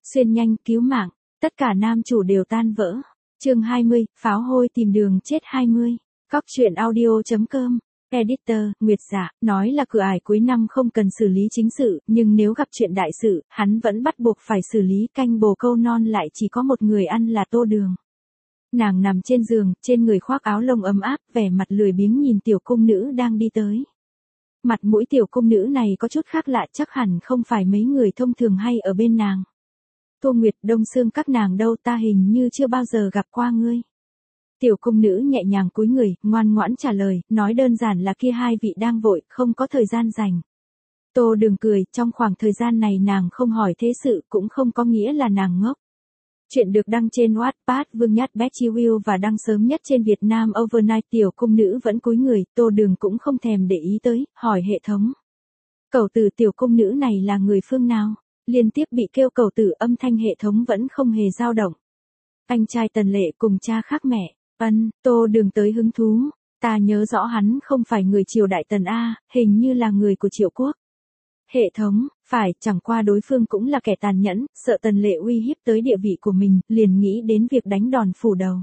Xuyên nhanh, cứu mạng, tất cả nam chủ đều tan vỡ. Chương 20, pháo hôi tìm đường chết 20. Cóc truyện audio.com. Editor, Nguyệt Dạ, nói là cửa ải cuối năm không cần xử lý chính sự, nhưng nếu gặp chuyện đại sự, hắn vẫn bắt buộc phải xử lý. Canh bồ câu non lại chỉ có một người ăn là Tô Đường. Nàng nằm trên giường, trên người khoác áo lông ấm áp, vẻ mặt lười biếng nhìn tiểu cung nữ đang đi tới. Mặt mũi tiểu cung nữ này có chút khác lạ, chắc hẳn không phải mấy người thông thường hay ở bên nàng. Tô Nguyệt, Đông Sương các nàng đâu, ta hình như chưa bao giờ gặp qua ngươi. Tiểu cung nữ nhẹ nhàng cúi người, ngoan ngoãn trả lời, nói đơn giản là kia hai vị đang vội, không có thời gian rảnh. Tô Đường cười, trong khoảng thời gian này nàng không hỏi thế sự cũng không có nghĩa là nàng ngốc. Chuyện được đăng trên Wattpad Vương Nhát Betty Will và đăng sớm nhất trên Việt Nam Overnight. Tiểu cung nữ vẫn cúi người, Tô Đường cũng không thèm để ý tới, hỏi hệ thống. Cẩu tử tiểu cung nữ này là người phương nào? Liên tiếp bị kêu cẩu tử, âm thanh hệ thống vẫn không hề dao động. Anh trai Tần Lệ cùng cha khác mẹ. Tô Đường tới hứng thú. Ta nhớ rõ hắn không phải người triều đại Tần A, hình như là người của Triệu Quốc. Hệ thống, phải, chẳng qua đối phương cũng là kẻ tàn nhẫn, sợ Tần Lệ uy hiếp tới địa vị của mình, liền nghĩ đến việc đánh đòn phủ đầu.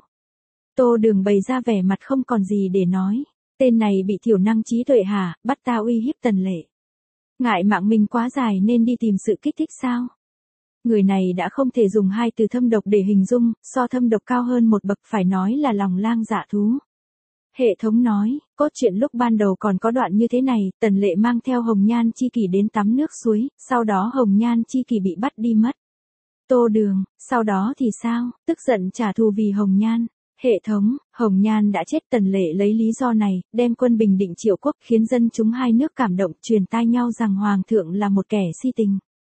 Tô Đường bày ra vẻ mặt không còn gì để nói. Tên này bị thiểu năng trí tuệ hả, bắt ta uy hiếp Tần Lệ. Ngại mạng mình quá dài nên đi tìm sự kích thích sao? Người này đã không thể dùng hai từ thâm độc để hình dung, so thâm độc cao hơn một bậc, phải nói là lòng lang dạ thú. Hệ thống nói, cốt truyện lúc ban đầu còn có đoạn như thế này, Tần Lệ mang theo Hồng Nhan Chi Kỷ đến tắm nước suối, sau đó Hồng Nhan Chi Kỷ bị bắt đi mất. Tô Đường, sau đó thì sao? Tức giận trả thù vì Hồng Nhan. Hệ thống, Hồng Nhan đã chết. Tần Lệ lấy lý do này, đem quân bình định Triệu Quốc, khiến dân chúng hai nước cảm động, truyền tai nhau rằng Hoàng thượng là một kẻ si tình.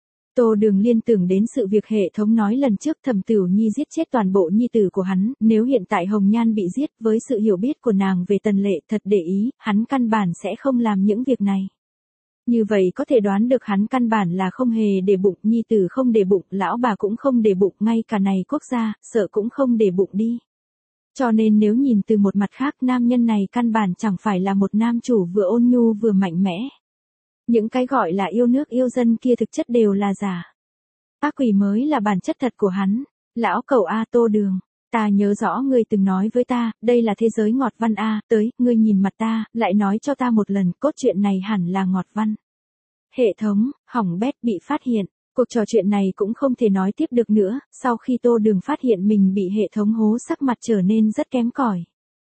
Tô Đường liên tưởng đến sự việc hệ thống nói lần trước, Thẩm Tửu Nhi giết chết toàn bộ nhi tử của hắn, nếu hiện tại Hồng Nhan bị giết, với sự hiểu biết của nàng về Tần Lệ thật để ý, hắn căn bản sẽ không làm những việc này. Như vậy có thể đoán được hắn căn bản là không hề để bụng, nhi tử không để bụng, lão bà cũng không để bụng, ngay cả này quốc gia, sợ cũng không để bụng đi. Cho nên nếu nhìn từ một mặt khác, nam nhân này căn bản chẳng phải là một nam chủ vừa ôn nhu vừa mạnh mẽ. Những cái gọi là yêu nước yêu dân kia thực chất đều là giả. Ác quỷ mới là bản chất thật của hắn. Lão cẩu A. Tô Đường, ta nhớ rõ ngươi từng nói với ta, đây là thế giới ngọt văn A, tới, ngươi nhìn mặt ta, lại nói cho ta một lần, cốt truyện này hẳn là ngọt văn. Hệ thống, hỏng bét, bị phát hiện. Cuộc trò chuyện này cũng không thể nói tiếp được nữa, sau khi Tô Đường phát hiện mình bị hệ thống hố, sắc mặt trở nên rất kém cỏi.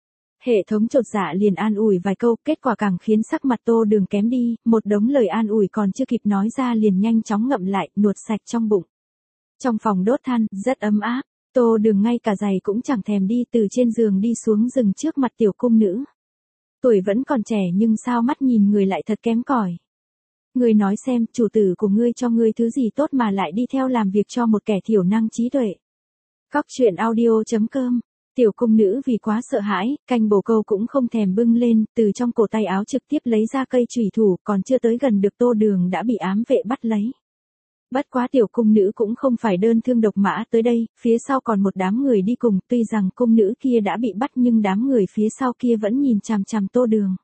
Hệ thống chột dạ liền an ủi vài câu, kết quả càng khiến sắc mặt Tô Đường kém đi, một đống lời an ủi còn chưa kịp nói ra liền nhanh chóng ngậm lại, nuốt sạch trong bụng. Trong phòng đốt than, rất ấm áp, Tô Đường ngay cả giày cũng chẳng thèm đi, từ trên giường đi xuống dừng trước mặt tiểu cung nữ. Tuổi vẫn còn trẻ nhưng sao mắt nhìn người lại thật kém cỏi. Ngươi nói xem, chủ tử của ngươi cho ngươi thứ gì tốt mà lại đi theo làm việc cho một kẻ thiểu năng trí tuệ. Cóc truyện audio.com. Tiểu cung nữ vì quá sợ hãi, canh bồ câu cũng không thèm bưng lên, từ trong cổ tay áo trực tiếp lấy ra cây chùy thủ, còn chưa tới gần được Tô Đường đã bị ám vệ bắt lấy. Bất quá tiểu cung nữ cũng không phải đơn thương độc mã tới đây, phía sau còn một đám người đi cùng, tuy rằng cung nữ kia đã bị bắt nhưng đám người phía sau kia vẫn nhìn chằm chằm Tô Đường.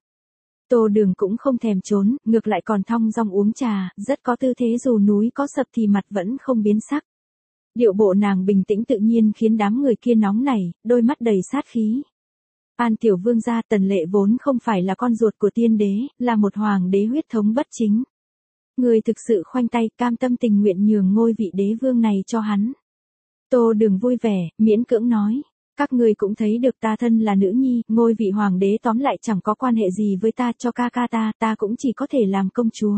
Tô Đường cũng không thèm trốn, ngược lại còn thong dong uống trà, rất có tư thế, dù núi có sập thì mặt vẫn không biến sắc. Điệu bộ nàng bình tĩnh tự nhiên khiến đám người kia nóng nảy, đôi mắt đầy sát khí. An tiểu vương gia, Tần Lệ vốn không phải là con ruột của tiên đế, là một hoàng đế huyết thống bất chính. Người thực sự khoanh tay, cam tâm tình nguyện nhường ngôi vị đế vương này cho hắn. Tô Đường vui vẻ, miễn cưỡng nói. Các ngươi cũng thấy được ta thân là nữ nhi, ngôi vị hoàng đế tóm lại chẳng có quan hệ gì với ta, cho ca ca ta cũng chỉ có thể làm công chúa.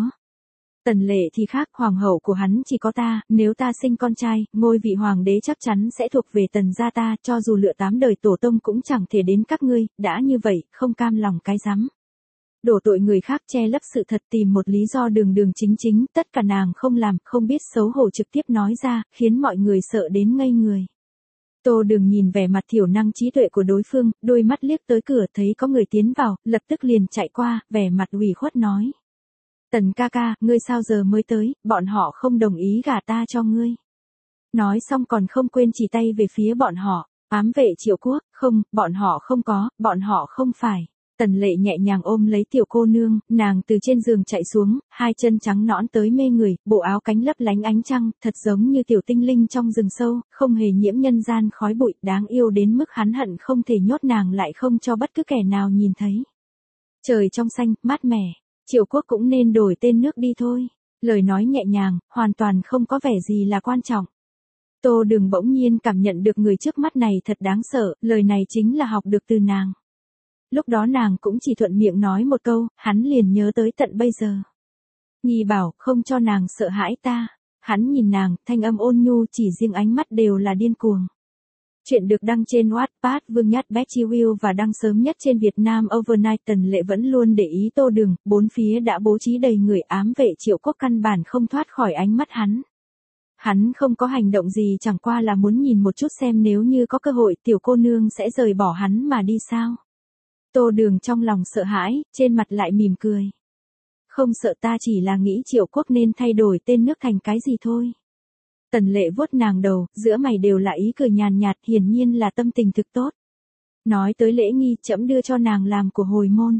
Tần Lệ thì khác, hoàng hậu của hắn chỉ có ta, nếu ta sinh con trai, ngôi vị hoàng đế chắc chắn sẽ thuộc về Tần gia ta, cho dù lựa 8 đời tổ tông cũng chẳng thể đến các ngươi, đã như vậy, không cam lòng cái rắm. Đổ tội người khác, che lấp sự thật, tìm một lý do đường đường chính chính, tất cả nàng không làm, không biết xấu hổ trực tiếp nói ra, khiến mọi người sợ đến ngây người. Tô Đường nhìn vẻ mặt thiểu năng trí tuệ của đối phương, đôi mắt liếc tới cửa thấy có người tiến vào, lập tức liền chạy qua, vẻ mặt ủy khuất nói. Tần ca ca, ngươi sao giờ mới tới, bọn họ không đồng ý gả ta cho ngươi. Nói xong còn không quên chỉ tay về phía bọn họ, ám vệ Triệu Quốc, không, bọn họ không có, bọn họ không phải. Tần Lệ nhẹ nhàng ôm lấy tiểu cô nương, nàng từ trên giường chạy xuống, hai chân trắng nõn tới mê người, bộ áo cánh lấp lánh ánh trăng, thật giống như tiểu tinh linh trong rừng sâu, không hề nhiễm nhân gian khói bụi, đáng yêu đến mức hắn hận không thể nhốt nàng lại không cho bất cứ kẻ nào nhìn thấy. Trời trong xanh, mát mẻ, Triệu Quốc cũng nên đổi tên nước đi thôi. Lời nói nhẹ nhàng, hoàn toàn không có vẻ gì là quan trọng. Tô Đường bỗng nhiên cảm nhận được người trước mắt này thật đáng sợ, lời này chính là học được từ nàng. Lúc đó nàng cũng chỉ thuận miệng nói một câu, hắn liền nhớ tới tận bây giờ. Nhi bảo, không cho nàng sợ hãi ta. Hắn nhìn nàng, thanh âm ôn nhu, chỉ riêng ánh mắt đều là điên cuồng. Chuyện được đăng trên Wattpad Vương Nhát Betty Will và đăng sớm nhất trên Việt Nam Overnight. Tần Lệ vẫn luôn để ý Tô Đường, bốn phía đã bố trí đầy người ám vệ Triệu Quốc căn bản không thoát khỏi ánh mắt hắn. Hắn không có hành động gì chẳng qua là muốn nhìn một chút xem nếu như có cơ hội tiểu cô nương sẽ rời bỏ hắn mà đi sao. Tô Đường trong lòng sợ hãi, trên mặt lại mỉm cười. Không sợ, ta chỉ là nghĩ Triệu Quốc nên thay đổi tên nước thành cái gì thôi. Tần Lệ vuốt nàng đầu, giữa mày đều là ý cười nhàn nhạt, hiển nhiên là tâm tình thực tốt. Nói tới lễ nghi, trẫm đưa cho nàng làm của hồi môn.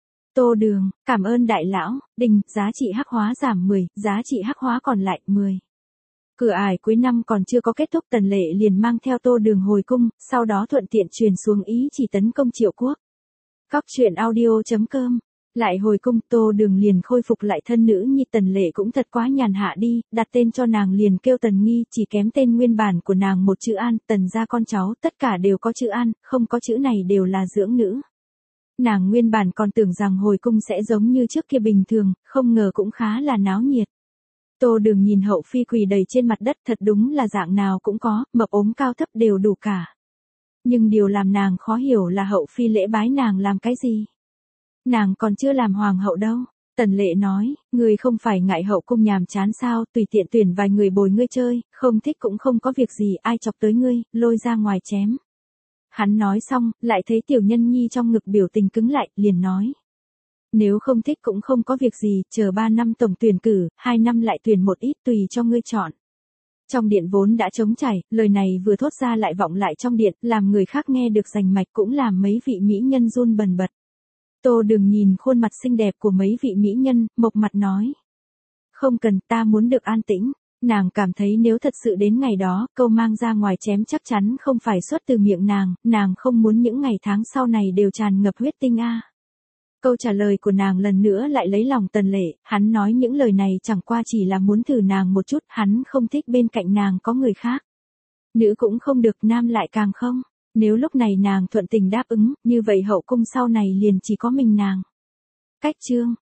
Tô Đường, cảm ơn đại lão, đình, giá trị hắc hóa giảm 10, giá trị hắc hóa còn lại 10. Cửa ải cuối năm còn chưa có kết thúc, Tần Lệ liền mang theo Tô Đường hồi cung, sau đó thuận tiện truyền xuống ý chỉ tấn công Triệu Quốc. Cóc truyện audio.com. Lại hồi cung, Tô Đường liền khôi phục lại thân nữ nhi. Tần Lệ cũng thật quá nhàn hạ đi, đặt tên cho nàng liền kêu Tần Nghi, chỉ kém tên nguyên bản của nàng một chữ An. Tần gia con cháu tất cả đều có chữ An, không có chữ này đều là dưỡng nữ. Nàng nguyên bản còn tưởng rằng hồi cung sẽ giống như trước kia bình thường, không ngờ cũng khá là náo nhiệt. Tô Đường nhìn hậu phi quỳ đầy trên mặt đất, thật đúng là dạng nào cũng có, mập ốm cao thấp đều đủ cả. Nhưng điều làm nàng khó hiểu là hậu phi lễ bái nàng làm cái gì? Nàng còn chưa làm hoàng hậu đâu. Tần Lệ nói, ngươi không phải ngại hậu cung nhàm chán sao, tùy tiện tuyển vài người bồi ngươi chơi, không thích cũng không có việc gì, ai chọc tới ngươi, lôi ra ngoài chém. Hắn nói xong, lại thấy tiểu nhân nhi trong ngực biểu tình cứng lại, liền nói. Nếu không thích cũng không có việc gì, chờ 3 năm tổng tuyển cử, 2 năm lại tuyển một ít tùy cho ngươi chọn. Trong điện vốn đã trống trải, lời này vừa thốt ra lại vọng lại trong điện, làm người khác nghe được rành mạch, cũng làm mấy vị mỹ nhân run bần bật. Tô Đường nhìn khuôn mặt xinh đẹp của mấy vị mỹ nhân, mộc mặt nói. Không cần, ta muốn được an tĩnh. Nàng cảm thấy nếu thật sự đến ngày đó, câu mang ra ngoài chém chắc chắn không phải xuất từ miệng nàng không muốn những ngày tháng sau này đều tràn ngập huyết tinh a. Câu trả lời của nàng lần nữa lại lấy lòng Tần Lệ, hắn nói những lời này chẳng qua chỉ là muốn thử nàng một chút, hắn không thích bên cạnh nàng có người khác. Nữ cũng không được, nam lại càng không. Nếu lúc này nàng thuận tình đáp ứng, như vậy hậu cung sau này liền chỉ có mình nàng. Cách chương